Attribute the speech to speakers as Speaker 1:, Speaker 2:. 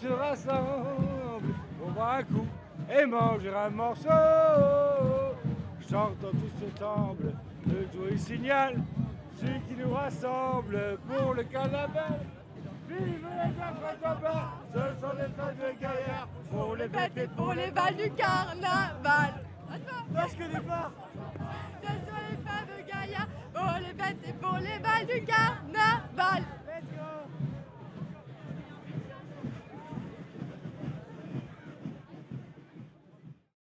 Speaker 1: se rassemblent pour boire un coup et manger un morceau. Chantant tous ensemble, le joyeux signal, celui qui nous rassemble pour le carnaval. Vive les Afro-Tabac, ce sont des fêtes de gaillards, pour les fêtes et pour les balles du carnaval. À toi.
Speaker 2: Non, je connais pas.
Speaker 1: Ce sont les fêtes de gaillards, pour les fêtes et pour les balles du carnaval.